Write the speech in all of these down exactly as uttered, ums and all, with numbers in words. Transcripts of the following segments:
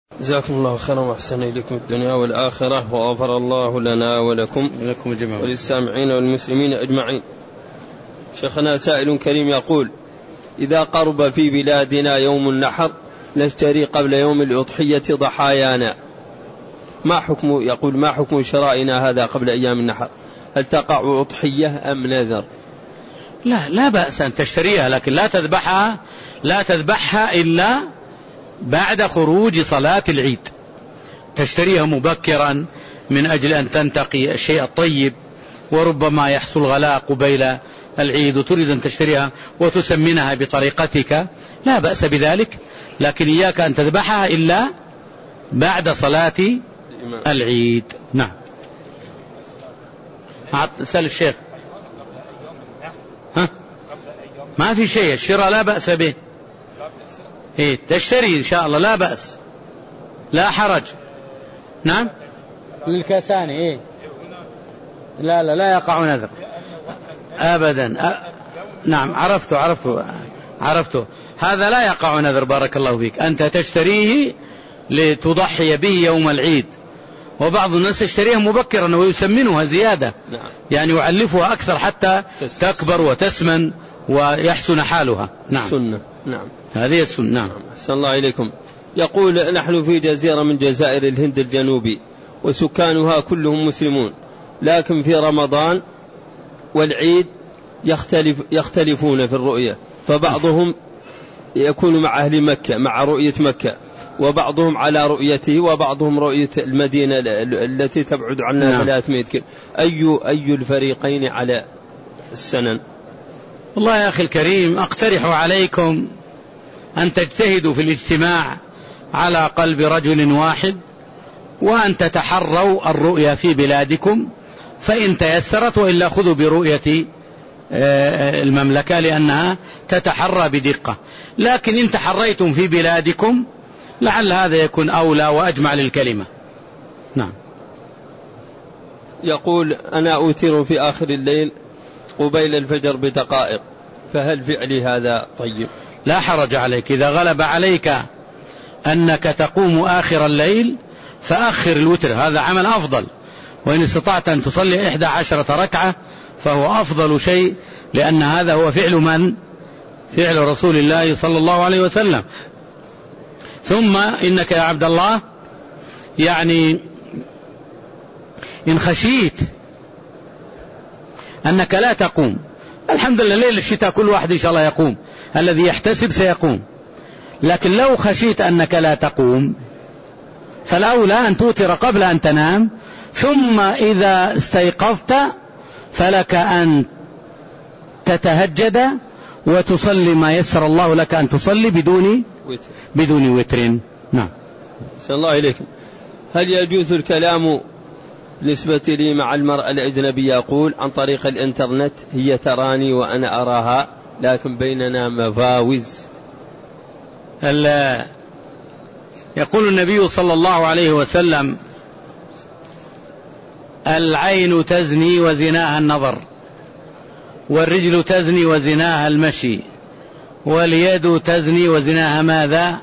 جزاكم الله خيرا وأحسن إليكم الدنيا والآخرة، وغفر الله لنا ولكم ولكم جميعا وللسامعين والمسلمين أجمعين. شيخنا سائل كريم يقول: إذا قرب في بلادنا يوم النحر نشتري قبل يوم الأضحية ضحايانا، ما حكم يقول ما حكم شرائنا هذا قبل أيام النحر؟ هل تقع أضحية أم نذر؟ لا لا بأس أن تشتريها، لكن لا تذبحها لا تذبحها إلا بعد خروج صلاة العيد. تشتريها مبكرا من أجل أن تنتقي الشيء الطيب، وربما يحصل غلاء قبيل العيد وتريد أن تشتريها وتسمنها بطريقتك، لا بأس بذلك، لكن إياك أن تذبحها إلا بعد صلاة العيد. نعم. سأل الشيخ. ها؟ ما في شيء، الشراء لا بأس به. إيه تشتري إن شاء الله لا بأس، لا حرج. نعم. للكاساني إيه لا لا لا يقع نذر أبدا. أ... نعم عرفته عرفته عرفته هذا لا يقع نذر. بارك الله فيك. أنت تشتريه لتضحي به يوم العيد، وبعض الناس يشتريها مبكرا ويسمنها زيادة، يعني يعلفها أكثر حتى تكبر وتسمن ويحسن حالها. نعم. سنة. نعم هذه السنة. نعم. أحسن الله إليكم. يقول: نحن في جزيرة من جزائر الهند الجنوبي وسكانها كلهم مسلمون، لكن في رمضان والعيد يختلف يختلفون في الرؤية، فبعضهم يكون مع أهل مكة مع رؤية مكة، وبعضهم على رؤيته، وبعضهم رؤية المدينة التي تبعد عنا ثلاثمائة كيلو. أي أي الفريقين على السنن؟ والله يا أخي الكريم، أقترح عليكم أن تجتهدوا في الاجتماع على قلب رجل واحد، وأن تتحروا الرؤيا في بلادكم، فإن تيسرت، وإلا خذوا برؤية المملكة لأنها تتحرى بدقة. لكن إن تحريتم في بلادكم لعل هذا يكون أولى وأجمع للكلمة. نعم. يقول: أنا أوتر في آخر الليل قبيل الفجر بدقائق، فهل فعلي هذا طيب؟ لا حرج عليك. إذا غلب عليك أنك تقوم آخر الليل فأخر الوتر، هذا عمل أفضل، وإن استطعت أن تصلي إحدى عشرة ركعة فهو أفضل شيء، لأن هذا هو فعل من؟ فعل رسول الله صلى الله عليه وسلم. ثم إنك يا عبد الله يعني إن خشيت أنك لا تقوم، الحمد لله ليل الشتاء كل واحد إن شاء الله يقوم، الذي يحتسب سيقوم، لكن لو خشيت أنك لا تقوم فالأولى أن توتر قبل أن تنام، ثم إذا استيقظت فلك أن تتهجد وتصلي ما يسر الله لك أن تصلي بدون بدون وتر. نعم. صلى الله عليكم. هل يجوز الكلام بالنسبة لي مع المرأة الأجنبية يقول عن طريق الإنترنت هي تراني وأنا أراها لكن بيننا مفاوز؟ يقول النبي صلى الله عليه وسلم: العين تزني وزناها النظر، والرجل تزني وزناها المشي، واليد تزني وزناها ماذا؟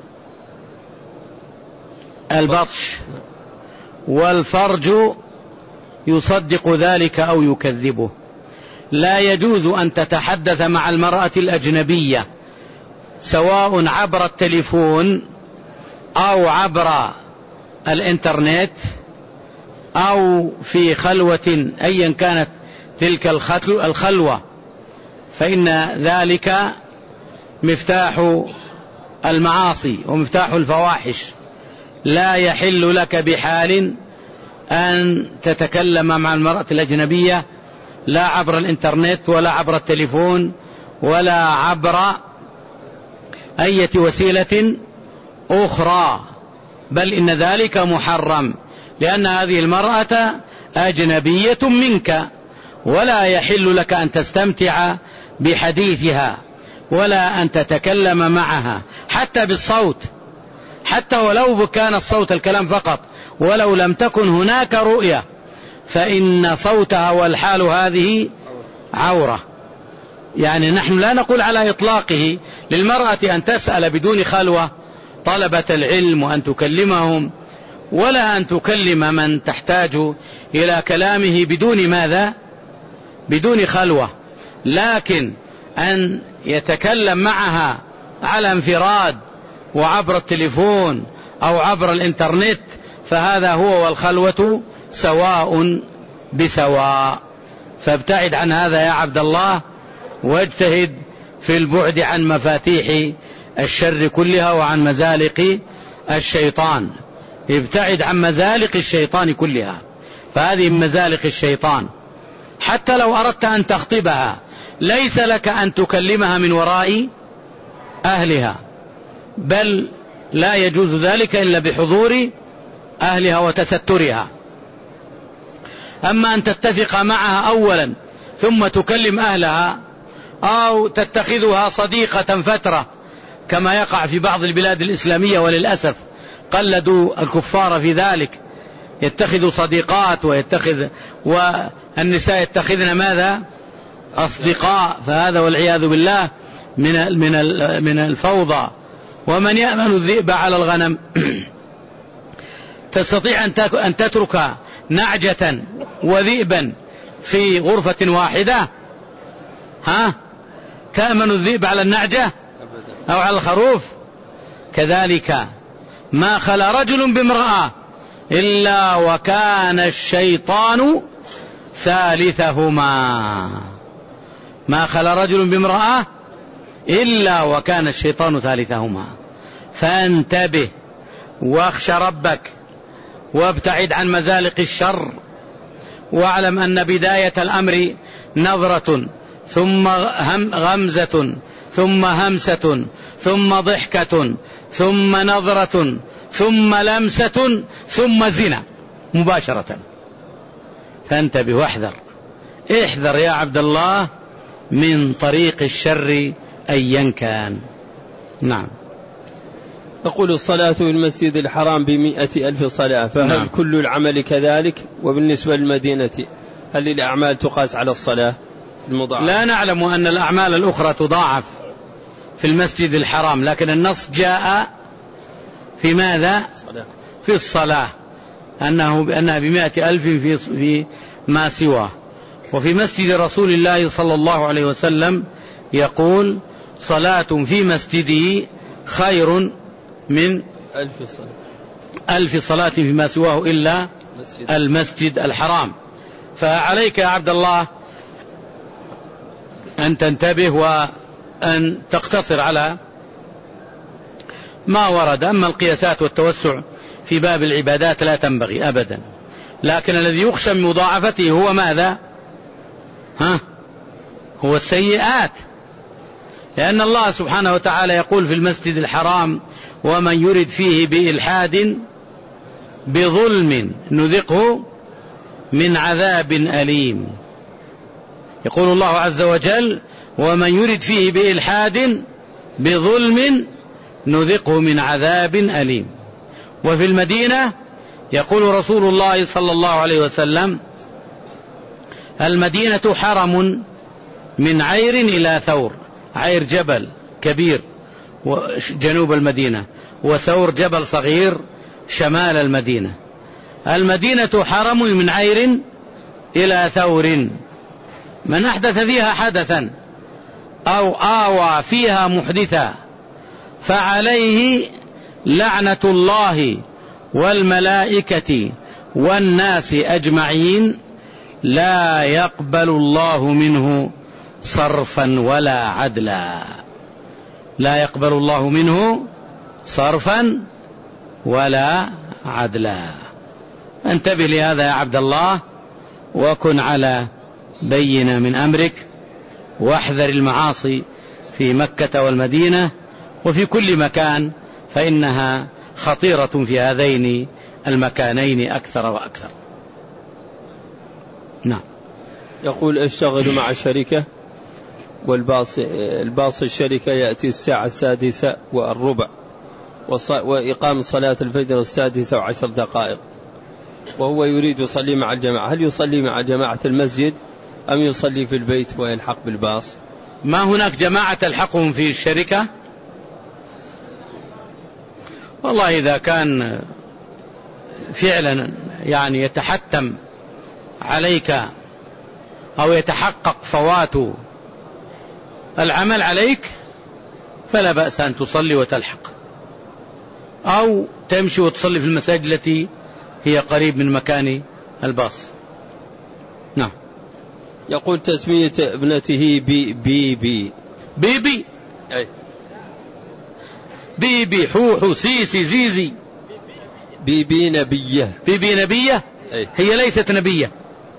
البطش، والفرج يصدق ذلك أو يكذبه. لا يجوز أن تتحدث مع المرأة الأجنبية سواء عبر التليفون أو عبر الإنترنت أو في خلوة أيا كانت تلك الخلوة، فإن ذلك مفتاح المعاصي ومفتاح الفواحش. لا يحل لك بحال أن تتكلم مع المرأة الأجنبية لا عبر الإنترنت ولا عبر التليفون ولا عبر أي وسيلة أخرى، بل إن ذلك محرم، لأن هذه المرأة أجنبية منك، ولا يحل لك أن تستمتع بحديثها ولا أن تتكلم معها حتى بالصوت، حتى ولو كان الصوت الكلام فقط، ولو لم تكن هناك رؤية، فإن صوتها والحال هذه عورة. يعني نحن لا نقول على إطلاقه للمرأة أن تسأل بدون خلوة طلبة العلم وأن تكلمهم، ولا أن تكلم من تحتاج إلى كلامه بدون ماذا؟ بدون خلوة، لكن أن يتكلم معها على انفراد وعبر التليفون أو عبر الإنترنت، فهذا هو والخلوة سواء بسواء. فابتعد عن هذا يا عبد الله، واجتهد في البعد عن مفاتيح الشر كلها وعن مزالق الشيطان. ابتعد عن مزالق الشيطان كلها، فهذه مزالق الشيطان. حتى لو أردت أن تخطبها ليس لك أن تكلمها من وراء أهلها، بل لا يجوز ذلك إلا بحضور أهلها وتسترها. أما أن تتفق معها أولا ثم تكلم أهلها، أو تتخذها صديقة فترة كما يقع في بعض البلاد الإسلامية، وللأسف قلدوا الكفار في ذلك، يتخذوا صديقات ويتخذ والنساء يتخذن ماذا؟ أصدقاء. فهذا والعياذ بالله من من من الفوضى. ومن يأمن الذئب على الغنم تستطيع أن تترك نعجة وذئبا في غرفة واحدة؟ ها؟ تأمن الذئب على النعجة أو على الخروف؟ كذلك ما خلا رجل بامرأة إلا وكان الشيطان ثالثهما. ما خلا رجل بامرأة إلا وكان الشيطان ثالثهما. فانتبه واخش ربك وابتعد عن مزالق الشر، واعلم أن بداية الأمر نظرة ثم غمزة ثم همسة ثم ضحكة ثم نظرة ثم لمسة ثم زنا مباشرة. فانتبه واحذر، احذر يا عبد الله من طريق الشر أيا كان. نعم. تقول الصلاة في المسجد الحرام بمئة ألف صلاة، فهل نعم. كل العمل كذلك؟ وبالنسبة للمدينة هل الأعمال تقاس على الصلاة المضاعفة؟ لا نعلم أن الأعمال الأخرى تضاعف في المسجد الحرام، لكن النص جاء في ماذا؟ في الصلاة، أنه بأنها بمئة ألف في, في ما سواه. وفي مسجد رسول الله صلى الله عليه وسلم يقول: صلاة في مسجده خير من ألف صلاة, ألف صلاة فيما سواه إلا مسجد. المسجد الحرام. فعليك يا عبد الله أن تنتبه وأن تقتصر على ما ورد. أما القياسات والتوسع في باب العبادات لا تنبغي أبدا، لكن الذي يخشى من مضاعفته هو ماذا؟ ها؟ هو السيئات، لأن الله سبحانه وتعالى يقول في المسجد الحرام: ومن يرد فيه بإلحاد بظلم نذقه من عذاب أليم. يقول الله عز وجل: ومن يرد فيه بإلحاد بظلم نذقه من عذاب أليم. وفي المدينة يقول رسول الله صلى الله عليه وسلم: المدينة حرم من عير إلى ثور. عير جبل كبير جنوب المدينة، وثور جبل صغير شمال المدينة. المدينة حرم من عير إلى ثور، من أحدث فيها حدثا أو آوى فيها محدثا فعليه لعنة الله والملائكة والناس أجمعين، لا يقبل الله منه صرفا ولا عدلا. لا يقبل الله منه صرفا ولا عدلا. انتبه لهذا يا عبد الله، وكن على بينة من أمرك، واحذر المعاصي في مكة والمدينة وفي كل مكان، فإنها خطيرة في هذين المكانين أكثر وأكثر. نعم. يقول: اشتغل مع شركة والباص الباص الشركة يأتي الساعة السادسة والربع، وإقام صلاة الفجر السادسة وعشر دقائق، وهو يريد يصلي مع الجماعة. هل يصلي مع جماعة المسجد أم يصلي في البيت ويلحق بالباص؟ ما هناك جماعة تلحقهم في الشركة؟ والله إذا كان فعلا يعني يتحتم عليك أو يتحقق فوات العمل عليك فلا بأس أن تصلي وتلحق، أو تمشي وتصلي في المساجد التي هي قريب من مكان الباص. نعم. يقول تسمية ابنته بي بي بي بيبي أي بيبي حوحو سيسي زيزي بيبي نبية بيبي نبية أي. هي ليست نبية.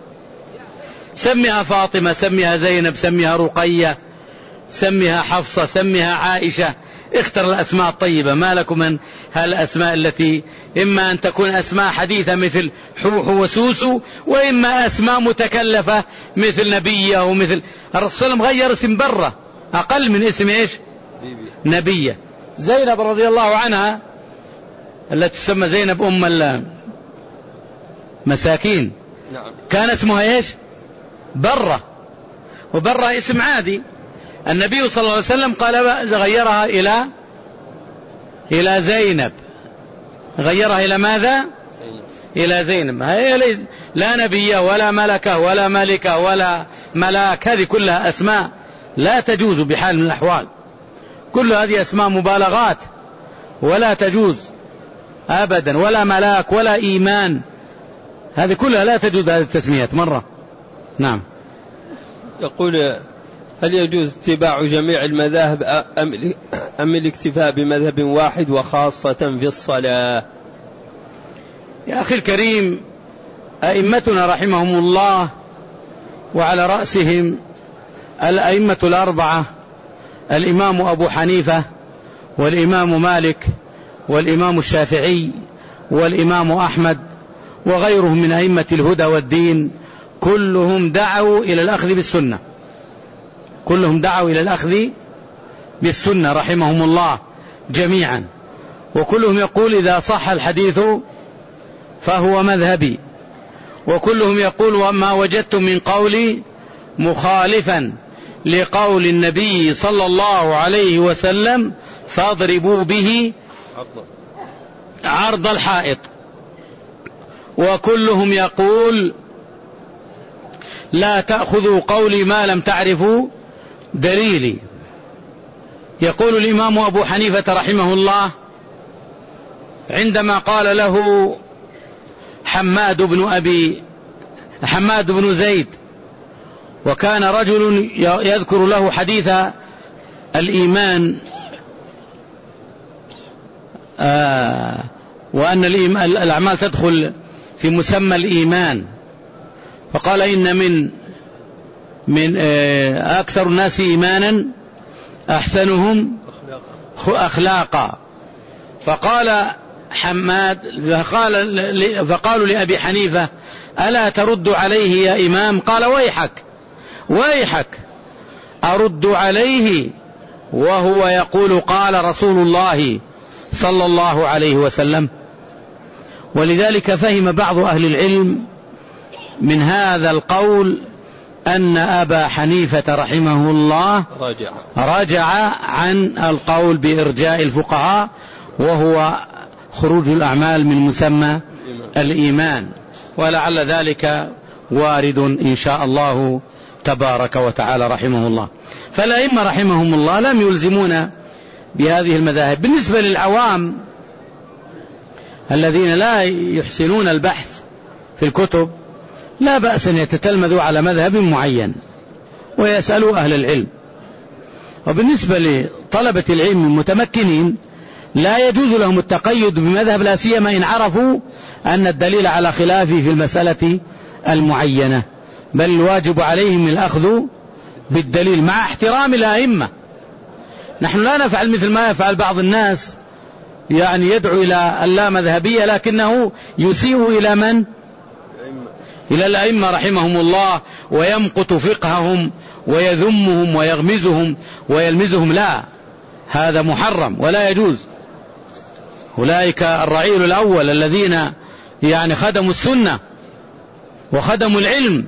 سميها فاطمة، سميها زينب، سميها رقية، سميها حفصة، سميها عائشة، اختر الأسماء الطيبة. ما لكم من هالأسماء التي إما أن تكون أسماء حديثة مثل حوح وسوسو، وإما أسماء متكلفة مثل نبية ومثل الرسول غير اسم برة أقل من اسم إيش بيبي. نبية. زينب رضي الله عنها التي تسمى زينب أم المساكين نعم. كان اسمها إيش برة، وبرة اسم عادي. النبي صلى الله عليه وسلم قال غيرها إلى إلى زينب، غيرها إلى ماذا زينب. إلى زينب. هي لا نبية ولا ملكة ولا ملكة ولا ملاك، هذه كلها أسماء لا تجوز بحال من الأحوال. كل هذه أسماء مبالغات ولا تجوز أبدا، ولا ملاك ولا إيمان، هذه كلها لا تجوز هذه التسميات مرة. نعم. يقول هل يجوز اتباع جميع المذاهب أم الاكتفاء بمذهب واحد وخاصة في الصلاة؟ يا أخي الكريم، أئمتنا رحمهم الله وعلى رأسهم الأئمة الأربعة، الإمام أبو حنيفة والإمام مالك والإمام الشافعي والإمام أحمد وغيرهم من أئمة الهدى والدين، كلهم دعوا إلى الأخذ بالسنة، كلهم دعوا إلى الأخذ بالسنة رحمهم الله جميعا. وكلهم يقول إذا صح الحديث فهو مذهبي، وكلهم يقول وما وجدتم من قولي مخالفا لقول النبي صلى الله عليه وسلم فاضربوا به عرض الحائط. وكلهم يقول لا تأخذوا قولي ما لم تعرفوا دليلي. يقول الإمام أبو حنيفة رحمه الله عندما قال له حماد بن أبي حماد بن زيد، وكان رجل يذكر له حديث الإيمان آه وأن الأعمال تدخل في مسمى الإيمان، فقال إن من من آه أكثر الناس إيمانا أحسنهم أخلاقا. فقال حماد فقال فقالوا لأبي حنيفة ألا ترد عليه يا إمام؟ قال ويحك ويحك أرد عليه وهو يقول قال رسول الله صلى الله عليه وسلم. ولذلك فهم بعض أهل العلم من هذا القول أن أبا حنيفة رحمه الله رجع, رجع عن القول بإرجاء الفقهاء، وهو خروج الأعمال من مسمى الإيمان، ولعل ذلك وارد إن شاء الله تبارك وتعالى رحمه الله. فالأئمة رحمهم الله لم يلزمون بهذه المذاهب. بالنسبة للعوام الذين لا يحسنون البحث في الكتب لا بأس أن يتتلمذوا على مذهب معين ويسألوا أهل العلم. وبالنسبة لطلبة العلم المتمكنين لا يجوز لهم التقيد بمذهب، لا سيما إن عرفوا أن الدليل على خلافه في المسألة المعينة، بل الواجب عليهم الأخذ بالدليل مع احترام الأئمة. نحن لا نفعل مثل ما يفعل بعض الناس، يعني يدعو إلى اللامذهبية لكنه يسيء إلى من؟ إلى الأئمة رحمهم الله، ويمقت فقههم ويذمهم ويغمزهم ويلمزهم. لا، هذا محرم ولا يجوز. أولئك الرعيل الأول الذين يعني خدموا السنة وخدموا العلم،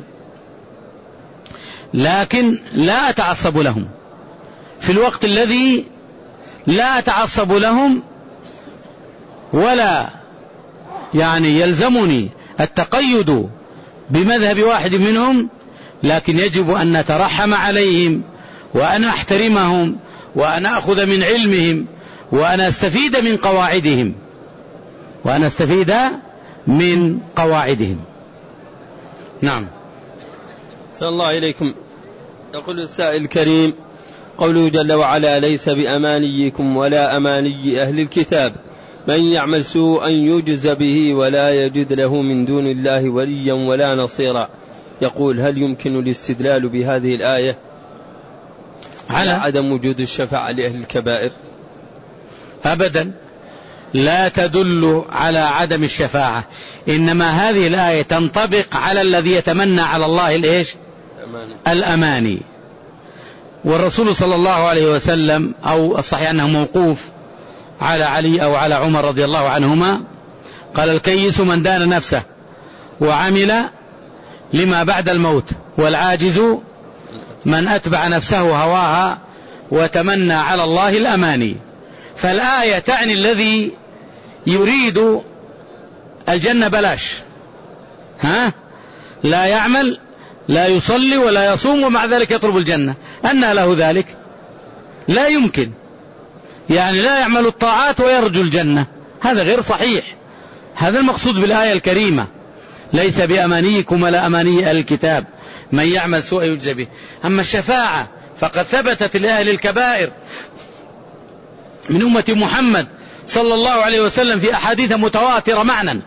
لكن لا أتعصب لهم في الوقت الذي لا أتعصب لهم ولا يعني يلزمني التقيد بمذهب واحد منهم، لكن يجب أن نترحم عليهم وأن أحترمهم وأن أخذ من علمهم وأن أستفيد من قواعدهم وأن أستفيد من قواعدهم. نعم. صلى الله إليكم. يقول السائل الكريم: قوله جل وعلا: ليس بأمانيكم ولا أماني أهل الكتاب من يعمل سوءا يجز به ولا يجد له من دون الله وليا ولا نصيرا. يقول: هل يمكن الاستدلال بهذه الآية على عدم وجود الشفاعة لأهل الكبائر؟ أبدا، لا تدل على عدم الشفاعة، إنما هذه الآية تنطبق على الذي يتمنى على الله الإيش؟ الأماني. الأماني. والرسول صلى الله عليه وسلم، أو الصحيح أنه موقوف على علي أو على عمر رضي الله عنهما، قال: الكيس من دان نفسه وعمل لما بعد الموت، والعاجز من أتبع نفسه هواها وتمنى على الله الأماني. فالآية تعني الذي يريد الجنة بلاش، ها، لا يعمل، لا يصلي ولا يصوم، ومع ذلك يطلب الجنة. أن له ذلك؟ لا يمكن. يعني لا يعمل الطاعات ويرجو الجنة، هذا غير صحيح. هذا المقصود بالآية الكريمة: ليس بأمانيكم ولا أماني الكتاب من يعمل سوء يجزى به. أما الشفاعة فقد ثبتت لأهل الكبائر من أمة محمد صلى الله عليه وسلم في أحاديث متواترة معنى،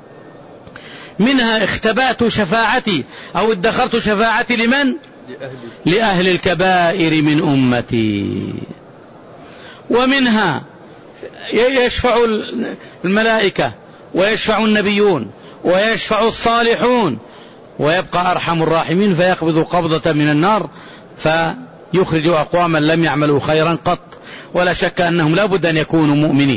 منها: اختبأت شفاعتي أو ادخرت شفاعتي لمن؟ لأهل الكبائر من أمتي. ومنها: يشفع الملائكة ويشفع النبيون ويشفع الصالحون ويبقى أرحم الراحمين فيقبض قبضة من النار فيخرج أقواما لم يعملوا خيرا قط، ولا شك أنهم لا بد أن يكونوا مؤمنين.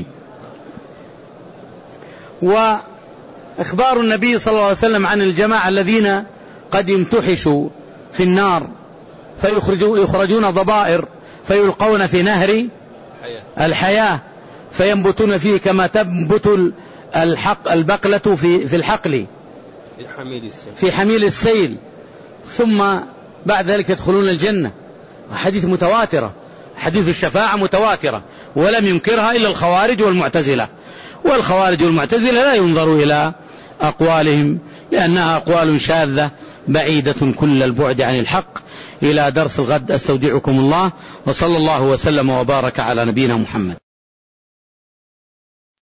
وإخبار النبي صلى الله عليه وسلم عن الجماعة الذين قد يمتحشوا في النار فيخرجون ضبائر فيلقون في نهر الحياة فينبتون فيه كما تنبت الحق البقلة في في الحقل في حميل السيل، ثم بعد ذلك يدخلون الجنة. حديث متواترة، حديث الشفاعة متواترة، ولم ينكرها إلا الخوارج والمعتزلة. والخوارج والمعتزلة لا ينظر إلى أقوالهم لأنها أقوال شاذة بعيدة كل البعد عن الحق. إلى درس الغد، أستودعكم الله، وصلى الله وسلم وبارك على نبينا محمد.